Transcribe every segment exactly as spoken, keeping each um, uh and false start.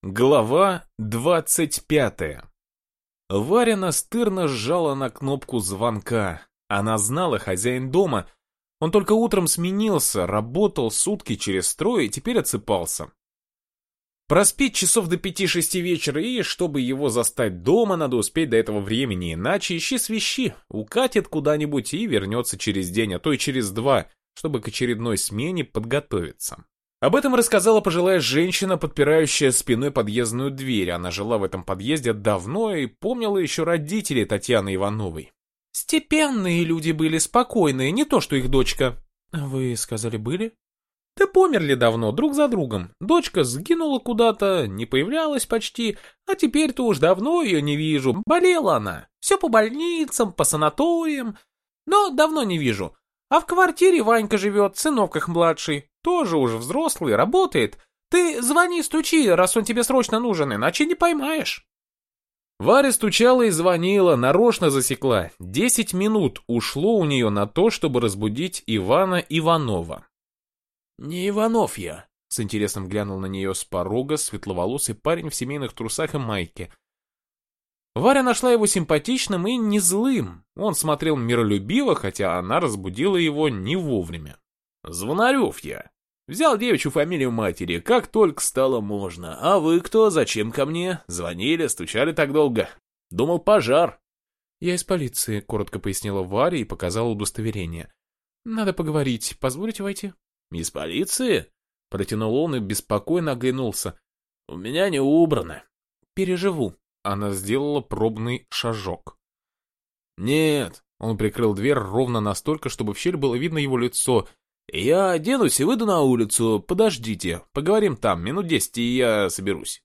Глава двадцать пятая. Варя настырно сжала на кнопку звонка. Она знала, хозяин дома. Он только утром сменился, работал сутки через трое и теперь отсыпался. Проспить часов до пяти-шести вечера, и чтобы его застать дома, надо успеть до этого времени, иначе ищи свищи, укатит куда-нибудь и вернется через день, а то и через два, чтобы к очередной смене подготовиться. Об этом рассказала пожилая женщина, подпирающая спиной подъездную дверь. Она жила в этом подъезде давно и помнила еще родителей Татьяны Ивановой. Степенные люди были, спокойные, не то что их дочка. Вы сказали, были? Да померли давно, друг за другом. Дочка сгинула куда-то, не появлялась почти, а теперь-то уж давно ее не вижу. Болела она, все по больницам, по санаториям, но давно не вижу. А в квартире Ванька живет, сынок их младший, тоже уже взрослый, работает. Ты звони, стучи, раз он тебе срочно нужен, иначе не поймаешь. Варя стучала и звонила, нарочно засекла. Десять минут ушло у нее на то, чтобы разбудить Ивана Иванова. «Не Иванов я», — с интересом глянул на нее с порога светловолосый парень в семейных трусах и майке. Варя нашла его симпатичным и не злым. Он смотрел миролюбиво, хотя она разбудила его не вовремя. «Звонарев я. Взял девичью фамилию матери, как только стало можно. А вы кто? Зачем ко мне? Звонили, стучали так долго. Думал, пожар». «Я из полиции», — коротко пояснила Варя и показала удостоверение. «Надо поговорить. Позволите войти?» «Из полиции?» — протянул он и беспокойно оглянулся. «У меня не убрано». «Переживу». Она сделала пробный шажок. «Нет», — он прикрыл дверь ровно настолько, чтобы в щель было видно его лицо. «Я оденусь и выйду на улицу. Подождите, поговорим там, минут десять, и я соберусь».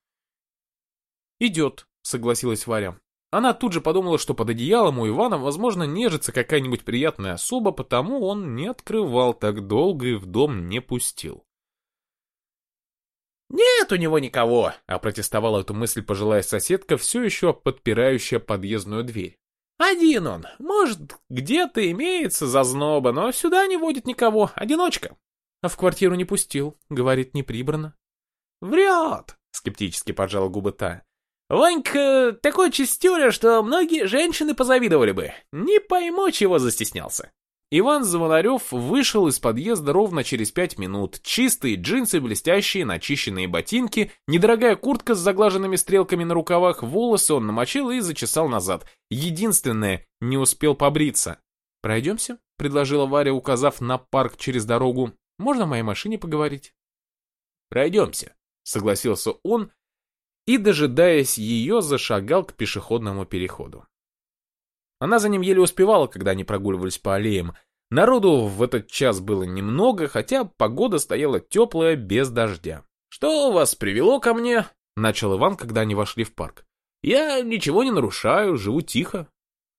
«Идет», — согласилась Варя. Она тут же подумала, что под одеялом у Ивана, возможно, нежится какая-нибудь приятная особа, потому он не открывал так долго и в дом не пустил. «Нет у него никого», — опротестовала эту мысль пожилая соседка, все еще подпирающая подъездную дверь. «Один он. Может, где-то имеется зазноба, но сюда не водит никого. Одиночка». «А в квартиру не пустил. Говорит, не прибрано». «Врет», — скептически поджала губы та. «Ванька такой чистюля, что многие женщины позавидовали бы. Не пойму, чего застеснялся». Иван Звонарев вышел из подъезда ровно через пять минут. Чистые джинсы, блестящие, начищенные ботинки, недорогая куртка с заглаженными стрелками на рукавах, волосы он намочил и зачесал назад. Единственное, не успел побриться. «Пройдемся?» — предложила Варя, указав на парк через дорогу. «Можно в моей машине поговорить?» «Пройдемся», — согласился он и, дожидаясь ее, зашагал к пешеходному переходу. Она за ним еле успевала, когда они прогуливались по аллеям. Народу в этот час было немного, хотя погода стояла теплая, без дождя. «Что вас привело ко мне?» — начал Иван, когда они вошли в парк. «Я ничего не нарушаю, живу тихо».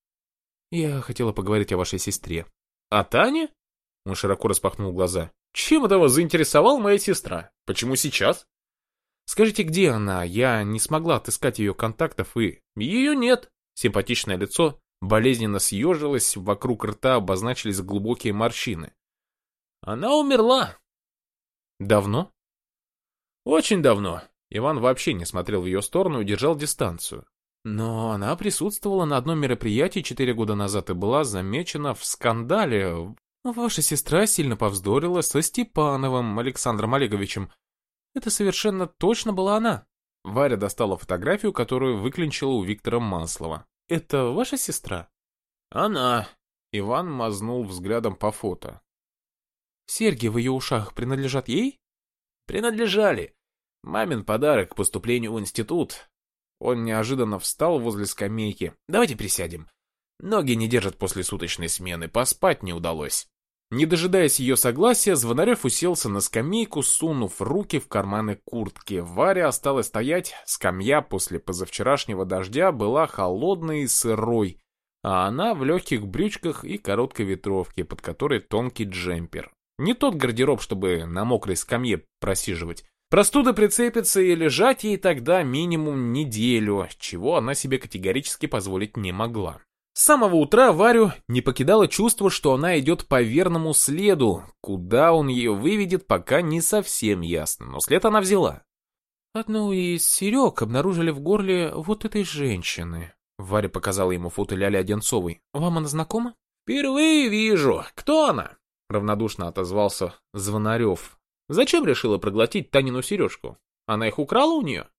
«Я хотела поговорить о вашей сестре». «О Тане?» — он широко распахнул глаза. «Чем это вас заинтересовала моя сестра? Почему сейчас?» «Скажите, где она? Я не смогла отыскать ее контактов и...» «Ее нет». Симпатичное лицо болезненно съежилось, вокруг рта обозначились глубокие морщины. «Она умерла». «Давно?» «Очень давно». Иван вообще не смотрел в ее сторону и держал дистанцию. «Но она присутствовала на одном мероприятии четыре года назад и была замечена в скандале. Ваша сестра сильно повздорила со Степановым Александром Олеговичем. Это совершенно точно была она». Варя достала фотографию, которую выклинчила у Виктора Маслова. «Это ваша сестра?» «Она». Иван мазнул взглядом по фото. «Серьги в ее ушах принадлежат ей?» «Принадлежали. Мамин подарок к поступлению в институт». Он неожиданно встал возле скамейки. «Давайте присядем. Ноги не держат после суточной смены, поспать не удалось». Не дожидаясь ее согласия, Звонарев уселся на скамейку, сунув руки в карманы куртки. Варя осталась стоять, скамья после позавчерашнего дождя была холодной и сырой, а она в легких брючках и короткой ветровке, под которой тонкий джемпер. Не тот гардероб, чтобы на мокрой скамье просиживать. Простуда прицепится и лежать ей тогда минимум неделю, чего она себе категорически позволить не могла. С самого утра Варю не покидало чувство, что она идет по верному следу. Куда он ее выведет, пока не совсем ясно, но след она взяла. Одну из серег обнаружили в горле вот этой женщины. Варя показала ему фото Ляли Одинцовой. Вам она знакома? Впервые вижу. Кто она? Равнодушно отозвался Звонарев. Зачем решила проглотить Танину сережку? Она их украла у нее?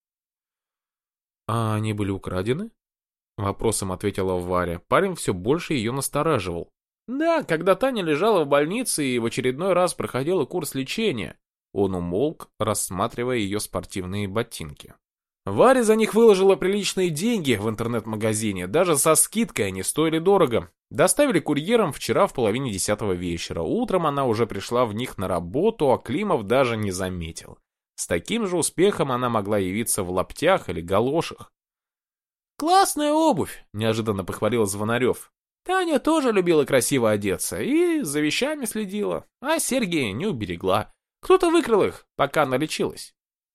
А они были украдены? Вопросом ответила Варя. Парень все больше ее настораживал. Да, когда Таня лежала в больнице и в очередной раз проходила курс лечения. Он умолк, рассматривая ее спортивные ботинки. Варя за них выложила приличные деньги в интернет-магазине. Даже со скидкой они стоили дорого. Доставили курьером вчера в половине десятого вечера. Утром она уже пришла в них на работу, а Климов даже не заметил. С таким же успехом она могла явиться в лаптях или галошах. «Классная обувь!» – неожиданно похвалил Звонарев. Таня тоже любила красиво одеться и за вещами следила, а серьги не уберегла. Кто-то выкрал их, пока она лечилась.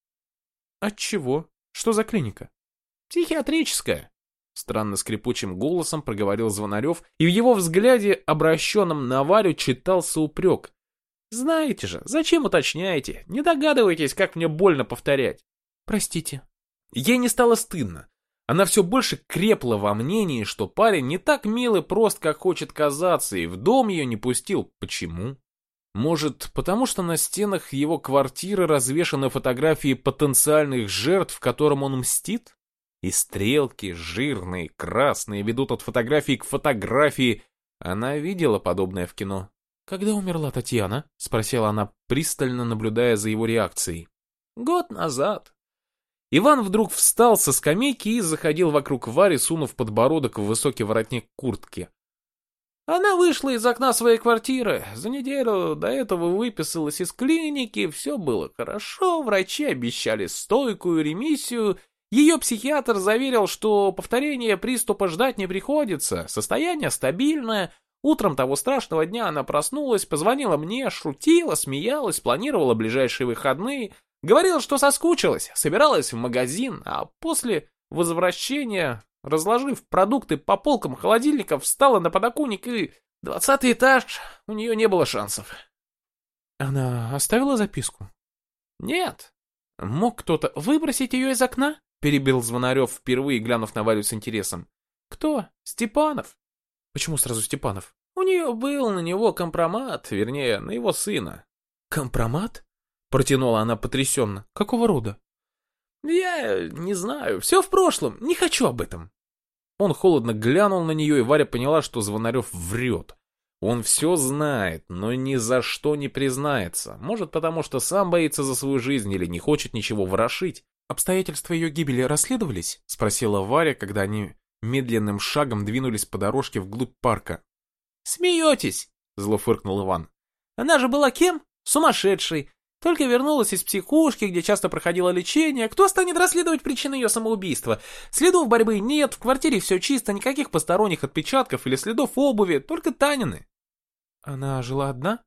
Отчего? Что за клиника? Психиатрическая. Странно скрипучим голосом проговорил Звонарев, и в его взгляде, обращенном на Варю, читался упрек. Знаете же, зачем уточняете? Не догадываетесь, как мне больно повторять. Простите. Ей не стало стыдно. Она все больше крепла во мнении, что парень не так мил и прост, как хочет казаться, и в дом ее не пустил. Почему? Может, потому что на стенах его квартиры развешаны фотографии потенциальных жертв, которым он мстит? И стрелки, жирные, красные, ведут от фотографии к фотографии. Она видела подобное в кино. «Когда умерла Татьяна?» — спросила она, пристально наблюдая за его реакцией. «Год назад». Иван вдруг встал со скамейки и заходил вокруг Вари, сунув подбородок в высокий воротник куртки. Она вышла из окна своей квартиры. За неделю до этого выписалась из клиники, все было хорошо, врачи обещали стойкую ремиссию. Ее психиатр заверил, что повторения приступа ждать не приходится, состояние стабильное. Утром того страшного дня она проснулась, позвонила мне, шутила, смеялась, планировала ближайшие выходные, говорила, что соскучилась, собиралась в магазин, а после возвращения, разложив продукты по полкам холодильника, встала на подоконник и... Двадцатый этаж, у нее не было шансов. Она оставила записку? Нет. Мог кто-то выбросить ее из окна? Перебил Звонарев, впервые глянув на Варю с интересом. Кто? Степанов. Почему сразу Степанов? У нее был на него компромат, вернее, на его сына. Компромат? Протянула она потрясенно. Какого рода? Я не знаю, все в прошлом, не хочу об этом. Он холодно глянул на нее, и Варя поняла, что Звонарев врет. Он все знает, но ни за что не признается. Может, потому что сам боится за свою жизнь или не хочет ничего ворошить. «Обстоятельства ее гибели расследовались?» — спросила Варя, когда они медленным шагом двинулись по дорожке вглубь парка. «Смеетесь?» — зло фыркнул Иван. «Она же была кем? Сумасшедшей. Только вернулась из психушки, где часто проходила лечение. Кто станет расследовать причины ее самоубийства? Следов борьбы нет, в квартире все чисто, никаких посторонних отпечатков или следов обуви, только Танины». «Она жила одна?»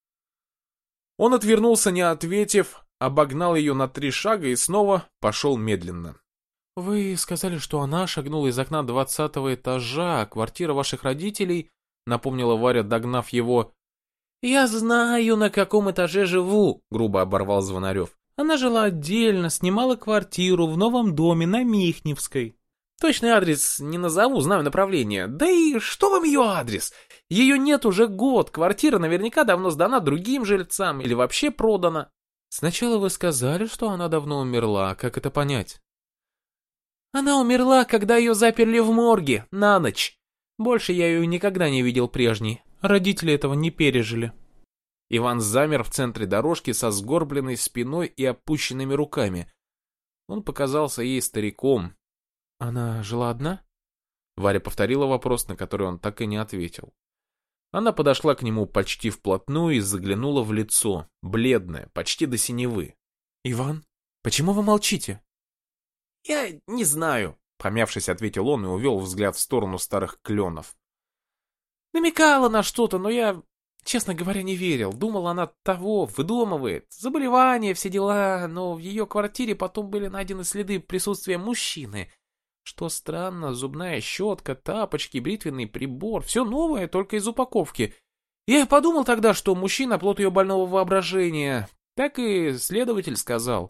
Он отвернулся, не ответив, обогнал ее на три шага и снова пошел медленно. «Вы сказали, что она шагнула из окна двадцатого этажа, квартира ваших родителей», — напомнила Варя, догнав его. «Я знаю, на каком этаже живу», — грубо оборвал Звонарев. «Она жила отдельно, снимала квартиру в новом доме на Михневской». «Точный адрес не назову, знаю направление. Да и что вам ее адрес? Ее нет уже год, квартира наверняка давно сдана другим жильцам или вообще продана». «Сначала вы сказали, что она давно умерла, как это понять?» «Она умерла, когда ее заперли в морге, на ночь. Больше я ее никогда не видел прежней. Родители этого не пережили». Иван замер в центре дорожки со сгорбленной спиной и опущенными руками. Он показался ей стариком. «Она жила одна?» Варя повторила вопрос, на который он так и не ответил. Она подошла к нему почти вплотную и заглянула в лицо, бледное, почти до синевы. «Иван, почему вы молчите?» «Я не знаю», — помявшись, ответил он и увел взгляд в сторону старых кленов. «Намекала на что-то, но я, честно говоря, не верил. Думал, она того, выдумывает. Заболевания, все дела, но в ее квартире потом были найдены следы присутствия мужчины. Что странно, зубная щетка, тапочки, бритвенный прибор, все новое, только из упаковки. Я подумал тогда, что мужчина плод ее больного воображения. Так и следователь сказал.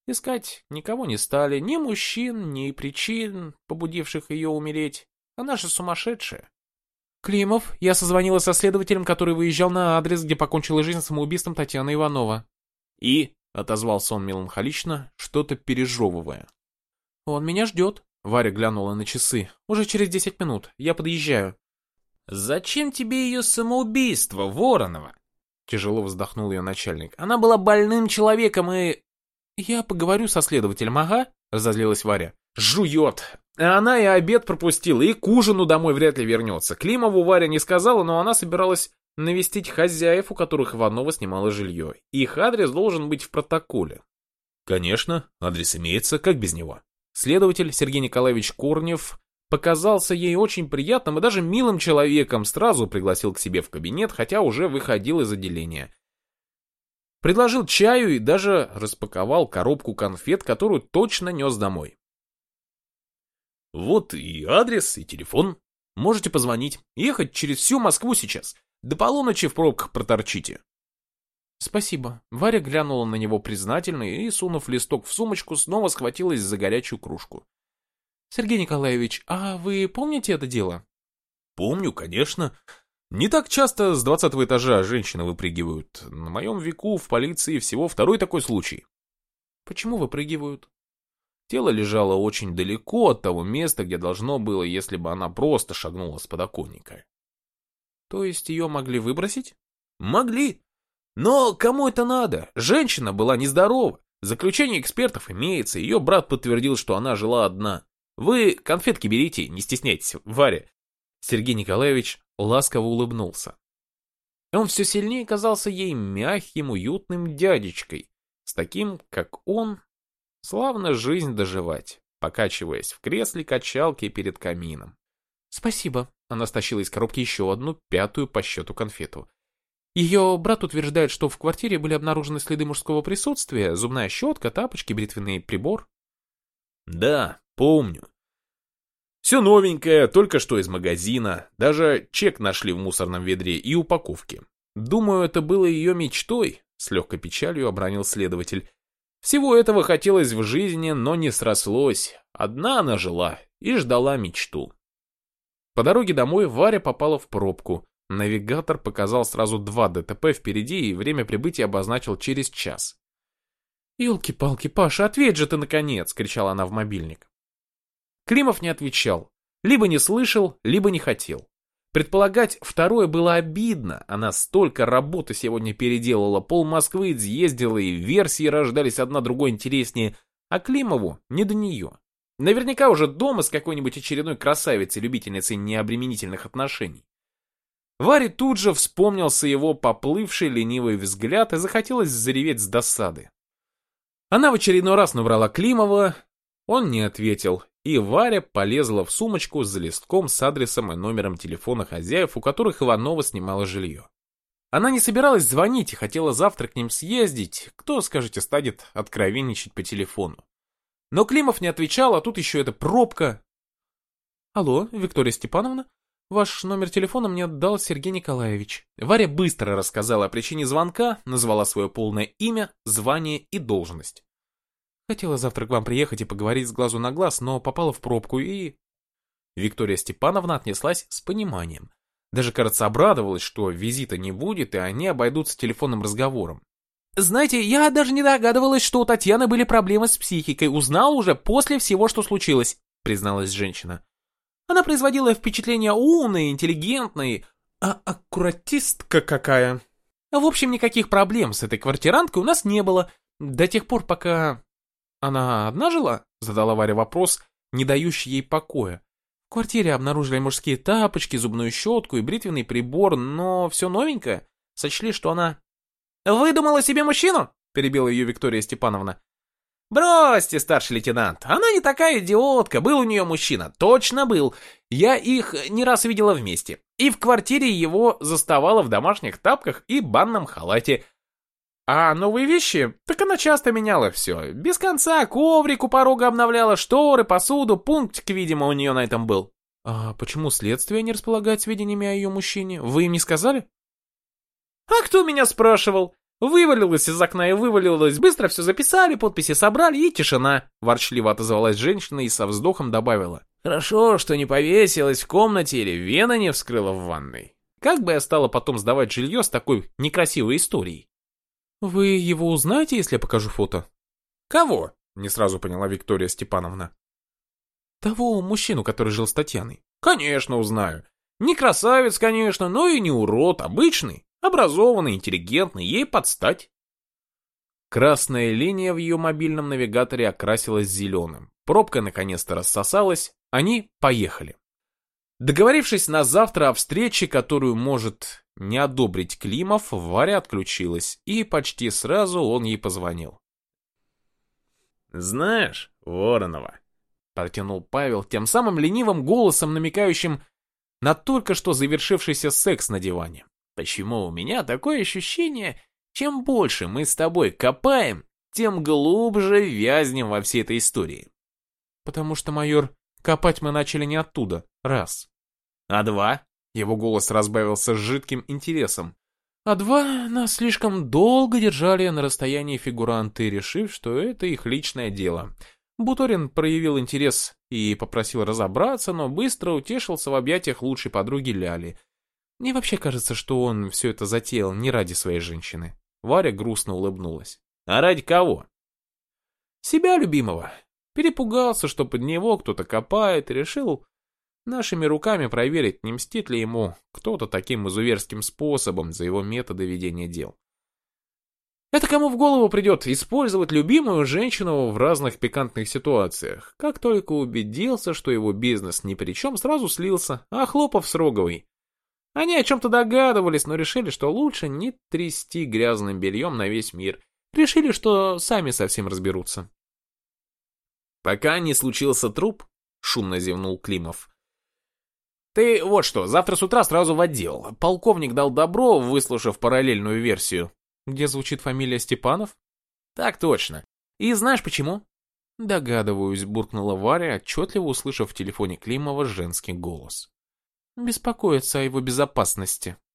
Искать никого не стали, ни мужчин, ни причин, побудивших ее умереть. Она же сумасшедшая. Климов, я созвонила со следователем, который выезжал на адрес, где покончила жизнь самоубийством Татьяна Иванова. И, отозвался он меланхолично, что-то пережевывая. Он меня ждет. Варя глянула на часы. Уже через десять минут. Я подъезжаю. Зачем тебе ее самоубийство, Воронова? Тяжело вздохнул ее начальник. Она была больным человеком и... Я поговорю со следователем, ага, разозлилась Варя. Жует. Она и обед пропустила, и к ужину домой вряд ли вернется. Климову Варя не сказала, но она собиралась навестить хозяев, у которых Иванова снимала жилье. Их адрес должен быть в протоколе. Конечно, адрес имеется, как без него. Следователь Сергей Николаевич Корнев показался ей очень приятным и даже милым человеком, сразу пригласил к себе в кабинет, хотя уже выходил из отделения. Предложил чаю и даже распаковал коробку конфет, которую точно нес домой. Вот и адрес, и телефон. Можете позвонить. Ехать через всю Москву сейчас. До полуночи в пробках проторчите. Спасибо. Варя глянула на него признательно и, сунув листок в сумочку, снова схватилась за горячую кружку. Сергей Николаевич, а вы помните это дело? Помню, конечно. Не так часто с двадцатого этажа женщины выпрыгивают. На моем веку в полиции всего второй такой случай. Почему выпрыгивают? Тело лежало очень далеко от того места, где должно было, если бы она просто шагнула с подоконника. То есть ее могли выбросить? Могли. Но кому это надо? Женщина была нездорова. Заключение экспертов имеется, ее брат подтвердил, что она жила одна. Вы конфетки берите, не стесняйтесь, Варя. Сергей Николаевич ласково улыбнулся. Он все сильнее казался ей мягким, уютным дядечкой, с таким, как он, славно жизнь доживать, покачиваясь в кресле качалки перед камином. Спасибо. Она стащила из коробки еще одну, пятую по счету конфету. Ее брат утверждает, что в квартире были обнаружены следы мужского присутствия, зубная щетка, тапочки, бритвенный прибор. Да, помню. Все новенькое, только что из магазина. Даже чек нашли в мусорном ведре и упаковки. Думаю, это было ее мечтой, с легкой печалью обронил следователь. Всего этого хотелось в жизни, но не срослось. Одна она жила и ждала мечту. По дороге домой Варя попала в пробку. Навигатор показал сразу два ДТП впереди, и время прибытия обозначил через час. «Елки-палки, Паша, ответь же ты, наконец!» — кричала она в мобильник. Климов не отвечал. Либо не слышал, либо не хотел. Предполагать второе было обидно. Она столько работы сегодня переделала, пол Москвы изъездила, и версии рождались одна другой интереснее. А Климову не до нее. Наверняка уже дома с какой-нибудь очередной красавицей-любительницей необременительных отношений. Варе тут же вспомнился его поплывший ленивый взгляд и захотелось зареветь с досады. Она в очередной раз набрала Климова, он не ответил, и Варя полезла в сумочку за листком с адресом и номером телефона хозяев, у которых Иванова снимала жилье. Она не собиралась звонить и хотела завтра к ним съездить, кто, скажете, станет откровенничать по телефону. Но Климов не отвечал, а тут еще эта пробка. Алло, Виктория Степановна? Ваш номер телефона мне дал Сергей Николаевич. Варя быстро рассказала о причине звонка, назвала свое полное имя, звание и должность. Хотела завтра к вам приехать и поговорить с глазу на глаз, но попала в пробку и... Виктория Степановна отнеслась с пониманием. Даже, кажется, обрадовалась, что визита не будет, и они обойдутся телефонным разговором. Знаете, я даже не догадывалась, что у Татьяны были проблемы с психикой. Узнала уже после всего, что случилось, призналась женщина. Она производила впечатление умной, интеллигентной, а аккуратистка какая. В общем, никаких проблем с этой квартиранткой у нас не было, до тех пор, пока... Она одна жила? Задала Варя вопрос, не дающий ей покоя. В квартире обнаружили мужские тапочки, зубную щетку и бритвенный прибор, но все новенькое. Сочли, что она... «Выдумала себе мужчину?» — перебила ее Виктория Степановна. «Бросьте, старший лейтенант, она не такая идиотка, был у нее мужчина, точно был. Я их не раз видела вместе, и в квартире его заставала в домашних тапках и банном халате. А новые вещи, так она часто меняла все, без конца, коврик у порога обновляла, шторы, посуду, пунктик, видимо, у нее на этом был». «А почему следствие не располагает сведениями о ее мужчине? Вы им не сказали?» «А кто меня спрашивал? Вывалилась из окна и вывалилась. Быстро все записали, подписи собрали и тишина. Ворчливо отозвалась женщина и со вздохом добавила. Хорошо, что не повесилась в комнате или вена не вскрыла в ванной. Как бы я стала потом сдавать жилье с такой некрасивой историей? Вы его узнаете, если я покажу фото? Кого? Не сразу поняла Виктория Степановна. Того мужчину, который жил с Татьяной. Конечно, узнаю. Не красавец, конечно, но и не урод, обычный. Образованный, интеллигентный, ей подстать. Красная линия в ее мобильном навигаторе окрасилась зеленым. Пробка наконец-то рассосалась, они поехали. Договорившись на завтра о встрече, которую может не одобрить Климов, Варя отключилась, и почти сразу он ей позвонил. «Знаешь, Воронова», — протянул Павел тем самым ленивым голосом, намекающим на только что завершившийся секс на диване. «Почему у меня такое ощущение, чем больше мы с тобой копаем, тем глубже вязнем во всей этой истории?» «Потому что, майор, копать мы начали не оттуда, раз. А два?» Его голос разбавился с жидким интересом. «А два нас слишком долго держали на расстоянии фигуранты, решив, что это их личное дело. Буторин проявил интерес и попросил разобраться, но быстро утешился в объятиях лучшей подруги Ляли. Мне вообще кажется, что он все это затеял не ради своей женщины». Варя грустно улыбнулась. «А ради кого?» «Себя любимого. Перепугался, что под него кто-то копает, и решил нашими руками проверить, не мстит ли ему кто-то таким изуверским способом за его методы ведения дел. Это кому в голову придет использовать любимую женщину в разных пикантных ситуациях. Как только убедился, что его бизнес ни при чем, сразу слился, а Хлопов с Роговой. Они о чем-то догадывались, но решили, что лучше не трясти грязным бельем на весь мир. Решили, что сами совсем разберутся. «Пока не случился труп», — шумно зевнул Климов. «Ты вот что, завтра с утра сразу в отдел. Полковник дал добро, выслушав параллельную версию». «Где звучит фамилия Степанов?» «Так точно. И знаешь почему?» «Догадываюсь», — буркнула Варя, отчетливо услышав в телефоне Климова женский голос. «Беспокоится о его безопасности».